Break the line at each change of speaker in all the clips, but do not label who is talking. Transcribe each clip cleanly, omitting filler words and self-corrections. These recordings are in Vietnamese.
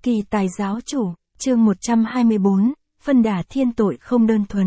Kỳ tài giáo chủ, chương 124, phân đà thiên tội không đơn thuần.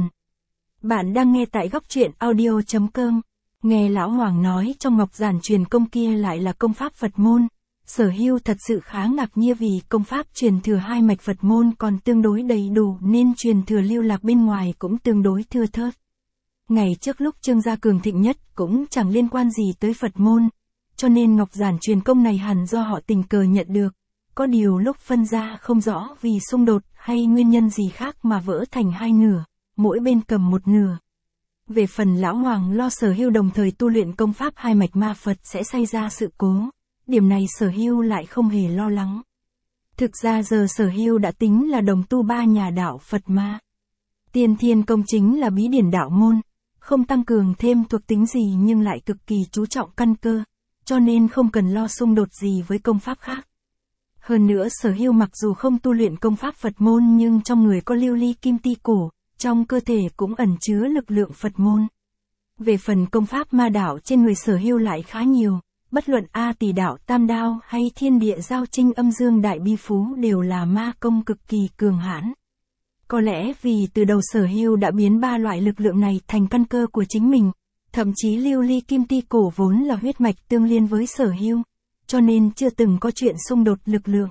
Bạn đang nghe tại góc truyện audio.com. Nghe Lão Hoàng nói trong Ngọc Giản truyền công kia lại là công pháp Phật môn. Sở Hưu thật sự khá ngạc nhiên vì công pháp truyền thừa hai mạch Phật môn còn tương đối đầy đủ nên truyền thừa lưu lạc bên ngoài cũng tương đối thưa thớt. Ngày trước lúc Trương gia cường thịnh nhất cũng chẳng liên quan gì tới Phật môn, cho nên Ngọc Giản truyền công này hẳn do họ tình cờ nhận được. Có điều lúc phân ra không rõ vì xung đột hay nguyên nhân gì khác mà vỡ thành hai nửa, mỗi bên cầm một nửa. Về phần Lão Hoàng lo Sở Hưu đồng thời tu luyện công pháp hai mạch ma Phật sẽ xảy ra sự cố, điểm này Sở Hưu lại không hề lo lắng. Thực ra giờ Sở Hưu đã tính là đồng tu ba nhà đạo Phật ma. Tiên Thiên Công chính là bí điển đạo môn, không tăng cường thêm thuộc tính gì nhưng lại cực kỳ chú trọng căn cơ, cho nên không cần lo xung đột gì với công pháp khác. Hơn nữa Sở Hưu mặc dù không tu luyện công pháp Phật môn nhưng trong người có lưu ly kim ti cổ, trong cơ thể cũng ẩn chứa lực lượng Phật môn. Về phần công pháp ma đạo trên người Sở Hưu lại khá nhiều, bất luận A Tỳ đạo Tam Đao hay Thiên Địa Giao Trinh Âm Dương Đại Bi Phú đều là ma công cực kỳ cường hãn. Có lẽ vì từ đầu Sở Hưu đã biến ba loại lực lượng này thành căn cơ của chính mình, thậm chí lưu ly kim ti cổ vốn là huyết mạch tương liên với Sở Hưu, cho nên chưa từng có chuyện xung đột lực lượng.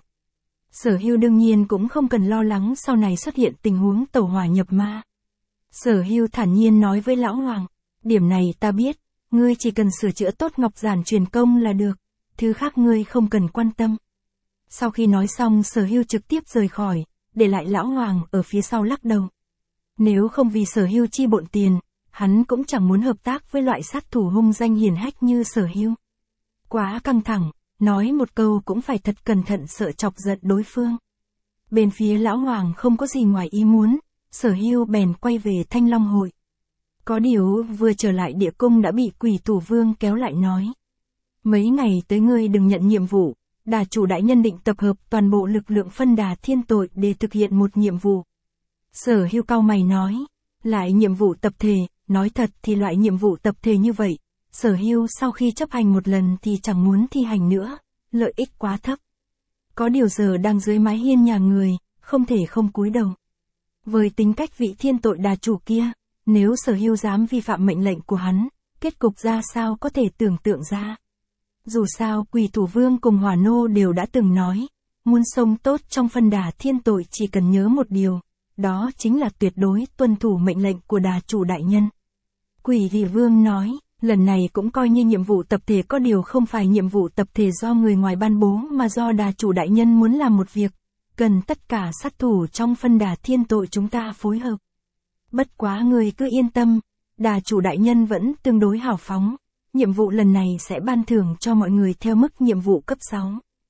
Sở Hưu đương nhiên cũng không cần lo lắng sau này xuất hiện tình huống tẩu hỏa nhập ma. Sở Hưu thản nhiên nói với Lão Hoàng, điểm này ta biết, ngươi chỉ cần sửa chữa tốt Ngọc Giản truyền công là được, thứ khác ngươi không cần quan tâm. Sau khi nói xong Sở Hưu trực tiếp rời khỏi, để lại Lão Hoàng ở phía sau lắc đầu. Nếu không vì Sở Hưu chi bộn tiền, hắn cũng chẳng muốn hợp tác với loại sát thủ hung danh hiển hách như Sở Hưu. Quá căng thẳng, nói một câu cũng phải thật cẩn thận sợ chọc giận đối phương. Bên phía Lão Hoàng không có gì ngoài ý muốn, Sở Hưu bèn quay về Thanh Long hội. Có điều vừa trở lại địa cung đã bị Quỷ Thủ Vương kéo lại nói. Mấy ngày tới ngươi đừng nhận nhiệm vụ, Đà chủ đại nhân định tập hợp toàn bộ lực lượng phân đà thiên tội để thực hiện một nhiệm vụ. Sở Hưu cau mày nói, lại nhiệm vụ tập thể, nói thật thì loại nhiệm vụ tập thể như vậy, Sở Hưu sau khi chấp hành một lần thì chẳng muốn thi hành nữa, lợi ích quá thấp. Có điều giờ đang dưới mái hiên nhà người, không thể không cúi đầu. Với tính cách vị thiên tội đà chủ kia, nếu Sở Hưu dám vi phạm mệnh lệnh của hắn, kết cục ra sao có thể tưởng tượng ra. Dù sao Quỷ Thủ Vương cùng Hỏa Nô đều đã từng nói, muốn sống tốt trong phân đà thiên tội chỉ cần nhớ một điều, đó chính là tuyệt đối tuân thủ mệnh lệnh của đà chủ đại nhân. Quỷ Thủ Vương nói, lần này cũng coi như nhiệm vụ tập thể, có điều không phải nhiệm vụ tập thể do người ngoài ban bố mà do đà chủ đại nhân muốn làm một việc, cần tất cả sát thủ trong phân đà thiên tội chúng ta phối hợp. Bất quá người cứ yên tâm, đà chủ đại nhân vẫn tương đối hào phóng, nhiệm vụ lần này sẽ ban thưởng cho mọi người theo mức nhiệm vụ cấp 6.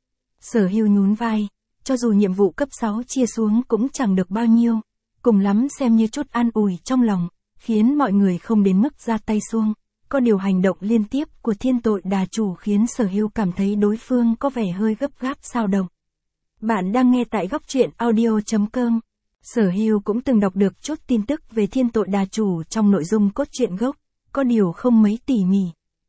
Sở Hưu nhún vai, cho dù nhiệm vụ cấp 6 chia xuống cũng chẳng được bao nhiêu, cùng lắm xem như chút an ủi trong lòng, khiến mọi người không đến mức ra tay xuông. Có điều hành động liên tiếp của thiên tội đà chủ khiến Sở Hưu cảm thấy đối phương có vẻ hơi gấp gáp xao động. Bạn đang nghe tại góc truyện audio.com. Sở Hưu cũng từng đọc được chút tin tức về thiên tội đà chủ trong nội dung cốt truyện gốc, có điều không mấy tỉ mỉ.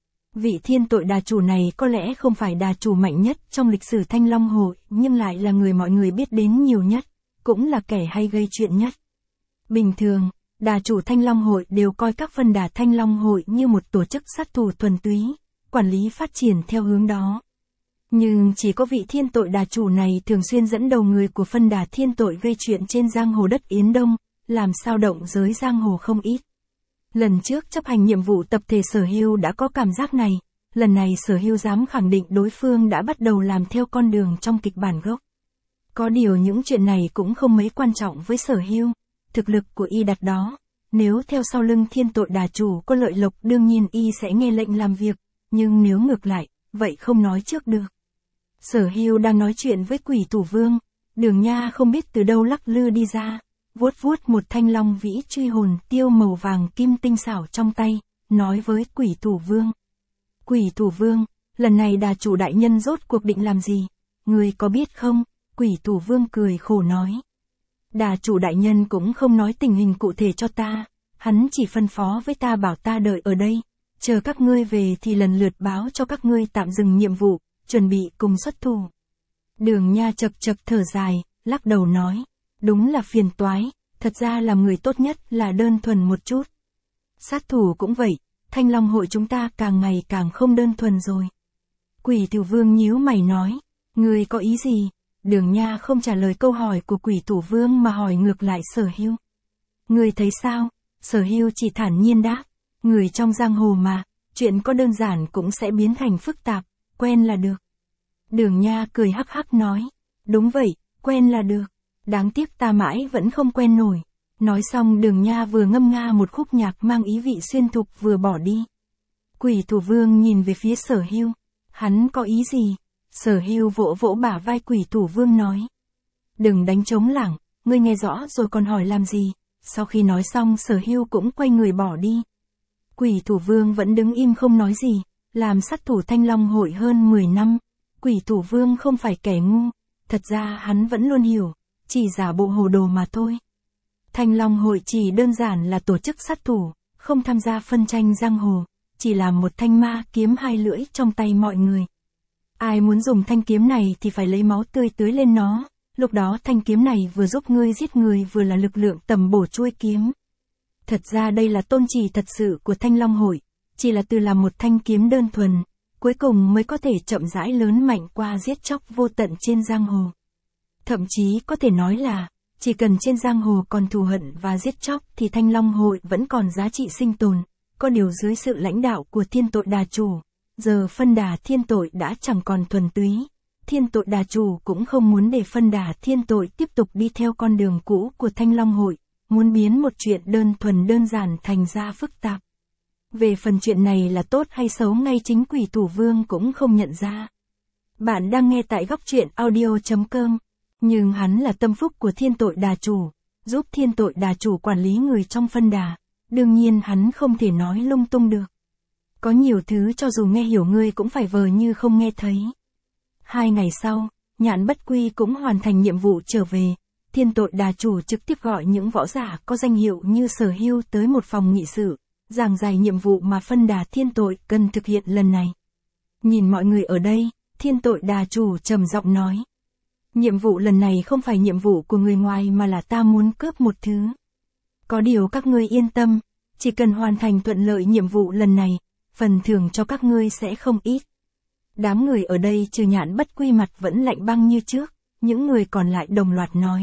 Vị thiên tội đà chủ này có lẽ không phải đà chủ mạnh nhất trong lịch sử Thanh Long hội, nhưng lại là người mọi người biết đến nhiều nhất, cũng là kẻ hay gây chuyện nhất. Bình thường, đà chủ Thanh Long hội đều coi các phân đà Thanh Long hội như một tổ chức sát thủ thuần túy, quản lý phát triển theo hướng đó. Nhưng chỉ có vị thiên tội đà chủ này thường xuyên dẫn đầu người của phân đà thiên tội gây chuyện trên giang hồ đất Yến Đông, làm sao động giới giang hồ không ít. Lần trước chấp hành nhiệm vụ tập thể Sở Hưu đã có cảm giác này, lần này Sở Hưu dám khẳng định đối phương đã bắt đầu làm theo con đường trong kịch bản gốc. Có điều những chuyện này cũng không mấy quan trọng với Sở Hưu, thực lực của y đặt đó, nếu theo sau lưng thiên tội đà chủ có lợi lộc đương nhiên y sẽ nghe lệnh làm việc, nhưng nếu ngược lại, vậy không nói trước được. Sở Hưu đang nói chuyện với Quỷ Thủ Vương, Đường Nha không biết từ đâu lắc lư đi ra, vuốt vuốt một thanh long vĩ truy hồn tiêu màu vàng kim tinh xảo trong tay, nói với Quỷ Thủ Vương. Quỷ Thủ Vương, lần này đà chủ đại nhân rốt cuộc định làm gì? Người có biết không? Quỷ Thủ Vương cười khổ nói. Đà chủ đại nhân cũng không nói tình hình cụ thể cho ta, hắn chỉ phân phó với ta bảo ta đợi ở đây, chờ các ngươi về thì lần lượt báo cho các ngươi tạm dừng nhiệm vụ, chuẩn bị cùng xuất thủ. Đường Nha chật chật thở dài, lắc đầu nói. Đúng là phiền toái, thật ra làm người tốt nhất là đơn thuần một chút. Sát thủ cũng vậy, Thanh Long hội chúng ta càng ngày càng không đơn thuần rồi. Quỷ Thủ Vương nhíu mày nói. Ngươi có ý gì? Đường Nha không trả lời câu hỏi của Quỷ Thủ Vương mà hỏi ngược lại Sở Hưu. Ngươi thấy sao? Sở Hưu chỉ thản nhiên đáp. Người trong giang hồ mà, chuyện có đơn giản cũng sẽ biến thành phức tạp, quen là được. Đường Nha cười hắc hắc nói. Đúng vậy, quen là được. Đáng tiếc ta mãi vẫn không quen nổi. Nói xong Đường Nha vừa ngâm nga một khúc nhạc mang ý vị xuyên thục vừa bỏ đi. Quỷ Thủ Vương nhìn về phía Sở Hưu. Hắn có ý gì? Sở Hưu vỗ vỗ bả vai Quỷ Thủ Vương nói. Đừng đánh trống lảng, ngươi nghe rõ rồi còn hỏi làm gì? Sau khi nói xong Sở Hưu cũng quay người bỏ đi. Quỷ Thủ Vương vẫn đứng im không nói gì, làm sát thủ Thanh Long hội hơn 10 năm. Quỷ Thủ Vương không phải kẻ ngu, thật ra hắn vẫn luôn hiểu, chỉ giả bộ hồ đồ mà thôi. Thanh Long hội chỉ đơn giản là tổ chức sát thủ, không tham gia phân tranh giang hồ, chỉ là một thanh ma kiếm hai lưỡi trong tay mọi người. Ai muốn dùng thanh kiếm này thì phải lấy máu tươi tưới lên nó, lúc đó thanh kiếm này vừa giúp ngươi giết người vừa là lực lượng tầm bổ chuôi kiếm. Thật ra đây là tôn chỉ thật sự của Thanh Long hội, chỉ là từ làm một thanh kiếm đơn thuần, cuối cùng mới có thể chậm rãi lớn mạnh qua giết chóc vô tận trên giang hồ. Thậm chí có thể nói là, chỉ cần trên giang hồ còn thù hận và giết chóc thì Thanh Long hội vẫn còn giá trị sinh tồn, có điều dưới sự lãnh đạo của Thiên Tội Đà Chủ, giờ phân đà thiên tội đã chẳng còn thuần túy. Thiên Tội Đà Chủ cũng không muốn để phân đà thiên tội tiếp tục đi theo con đường cũ của Thanh Long hội, muốn biến một chuyện đơn thuần đơn giản thành ra phức tạp. Về phần chuyện này là tốt hay xấu ngay chính Quỷ Thủ Vương cũng không nhận ra. Bạn đang nghe tại góc truyện audio.com, nhưng hắn là tâm phúc của Thiên Tội Đà Chủ, giúp Thiên Tội Đà Chủ quản lý người trong phân đà, đương nhiên hắn không thể nói lung tung được. Có nhiều thứ cho dù nghe hiểu ngươi cũng phải vờ như không nghe thấy. 2 ngày sau, Nhạn Bất Quy cũng hoàn thành nhiệm vụ trở về. Thiên Tội Đà Chủ trực tiếp gọi những võ giả có danh hiệu như Sở Hưu tới một phòng nghị sự, giảng giải nhiệm vụ mà phân đà thiên tội cần thực hiện lần này. Nhìn mọi người ở đây, Thiên Tội Đà Chủ trầm giọng nói. Nhiệm vụ lần này không phải nhiệm vụ của người ngoài mà là ta muốn cướp một thứ. Có điều các ngươi yên tâm, chỉ cần hoàn thành thuận lợi nhiệm vụ lần này, phần thưởng cho các ngươi sẽ không ít. Đám người ở đây trừ Nhạn Bất Quy mặt vẫn lạnh băng như trước, những người còn lại đồng loạt nói.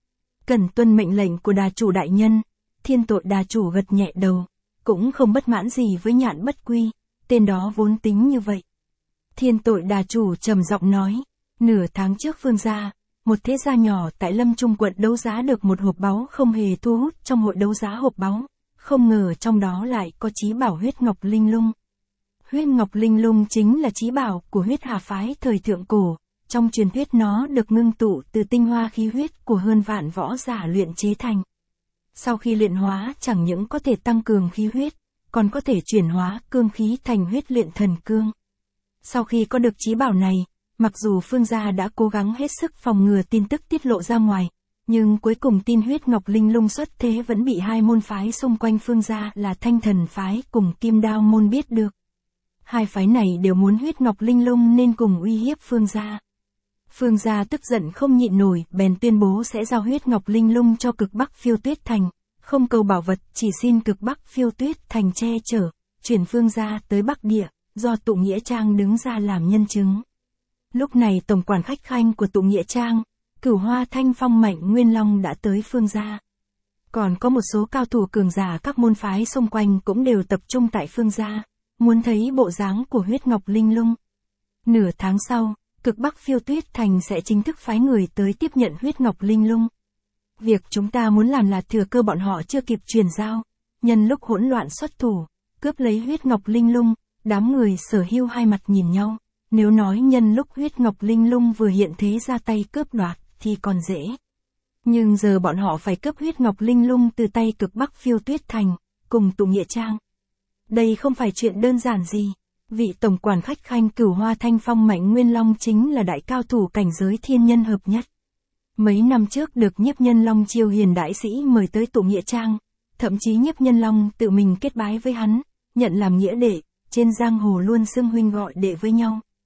Cần tuân mệnh lệnh của Đà Chủ đại nhân. Thiên Tội Đà Chủ gật nhẹ đầu, cũng không bất mãn gì với Nhạn Bất Quy, tên đó vốn tính như vậy. Thiên Tội Đà Chủ trầm giọng nói, nửa tháng trước Phương gia, một thế gia nhỏ tại Lâm Trung quận đấu giá được một hộp báu không hề thu hút trong hội đấu giá hộp báu, không ngờ trong đó lại có chí bảo huyết ngọc linh lung. Huyết ngọc linh lung chính là chí bảo của huyết hà phái thời thượng cổ, trong truyền thuyết nó được ngưng tụ từ tinh hoa khí huyết của hơn vạn võ giả luyện chế thành. Sau khi luyện hóa chẳng những có thể tăng cường khí huyết, còn có thể chuyển hóa cương khí thành huyết luyện thần cương. Sau khi có được chí bảo này, mặc dù Phương gia đã cố gắng hết sức phòng ngừa tin tức tiết lộ ra ngoài, nhưng cuối cùng tin huyết ngọc linh lung xuất thế vẫn bị hai môn phái xung quanh Phương gia là Thanh Thần phái cùng Kim Đao môn biết được. Hai phái này đều muốn huyết ngọc linh lung nên cùng uy hiếp Phương gia. Phương gia tức giận không nhịn nổi, bèn tuyên bố sẽ giao huyết ngọc linh lung cho Cực Bắc Phiêu Tuyết Thành, không cầu bảo vật, chỉ xin Cực Bắc Phiêu Tuyết Thành che chở, chuyển Phương gia tới Bắc Địa, do Tụ Nghĩa Trang đứng ra làm nhân chứng. Lúc này tổng quản khách khanh của Tụ Nghĩa Trang, Cửu Hoa Thanh Phong Mạnh Nguyên Long đã tới Phương gia. Còn có một số cao thủ cường giả các môn phái xung quanh cũng đều tập trung tại Phương gia, muốn thấy bộ dáng của huyết ngọc linh lung. Nửa tháng sau, Cực Bắc Phiêu Tuyết Thành sẽ chính thức phái người tới tiếp nhận huyết ngọc linh lung. Việc chúng ta muốn làm là thừa cơ bọn họ chưa kịp truyền giao, nhân lúc hỗn loạn xuất thủ, cướp lấy huyết ngọc linh lung. Đám người Sở Hưu hai mặt nhìn nhau, nếu nói nhân lúc huyết ngọc linh lung vừa hiện thế ra tay cướp đoạt thì còn dễ. Nhưng giờ bọn họ phải cướp huyết ngọc linh lung từ tay Cực Bắc Phiêu Tuyết Thành, cùng Tụ Nghĩa Trang. Đây không phải chuyện đơn giản gì. Vị tổng quản khách khanh Cửu Hoa Thanh Phong Mạnh Nguyên Long chính là đại cao thủ cảnh giới thiên nhân hợp nhất. Mấy năm trước được Nhiếp Nhân Long Chiêu Hiền đại sĩ mời tới Tụ Nghĩa Trang, thậm chí Nhiếp Nhân Long tự mình kết bái với hắn, nhận làm nghĩa đệ, trên giang hồ luôn xưng huynh gọi đệ với nhau.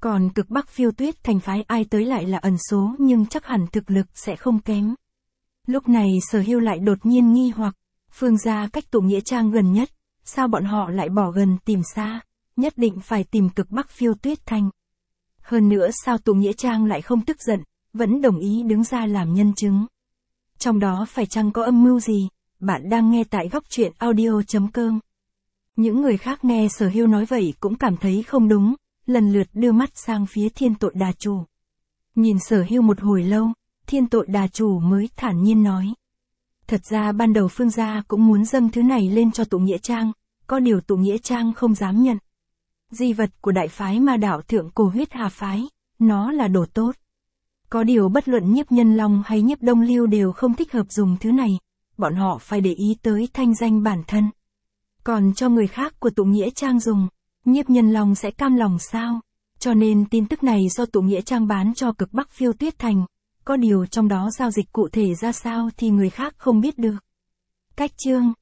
Còn cực Bắc Phiêu Tuyết Thành phái ai tới lại là ẩn số nhưng chắc hẳn thực lực sẽ không kém. Lúc này Sở Hưu lại đột nhiên nghi hoặc, Phương gia cách tụ nghĩa trang gần nhất, sao bọn họ lại bỏ gần tìm xa, nhất định phải tìm cực Bắc Phiêu Tuyết Thành. Hơn nữa sao tụ nghĩa trang lại không tức giận, vẫn đồng ý đứng ra làm nhân chứng. Trong đó phải chăng có âm mưu gì? Bạn đang nghe tại góc truyện audio.com. Những người khác nghe Sở Hưu nói vậy cũng cảm thấy không đúng, lần lượt đưa mắt sang phía Thiên Tội Đà Chủ. Nhìn Sở Hưu một hồi lâu, Thiên Tội Đà Chủ mới thản nhiên nói. Thật ra ban đầu Phương gia cũng muốn dâng thứ này lên cho tụ nghĩa trang, có điều tụ nghĩa trang không dám nhận. Di vật của đại phái Ma Đạo Thượng Cổ Huyết Hà phái, nó là đồ tốt. Có điều bất luận Nhiếp Nhân Long hay Nhiếp Đông Lưu đều không thích hợp dùng thứ này, bọn họ phải để ý tới thanh danh bản thân. Còn cho người khác của tụ nghĩa trang dùng, Nhiếp Nhân Long sẽ cam lòng sao? Cho nên tin tức này do tụ nghĩa trang bán cho cực Bắc Phiêu Tuyết Thành, có điều trong đó giao dịch cụ thể ra sao thì người khác không biết được. Cách chương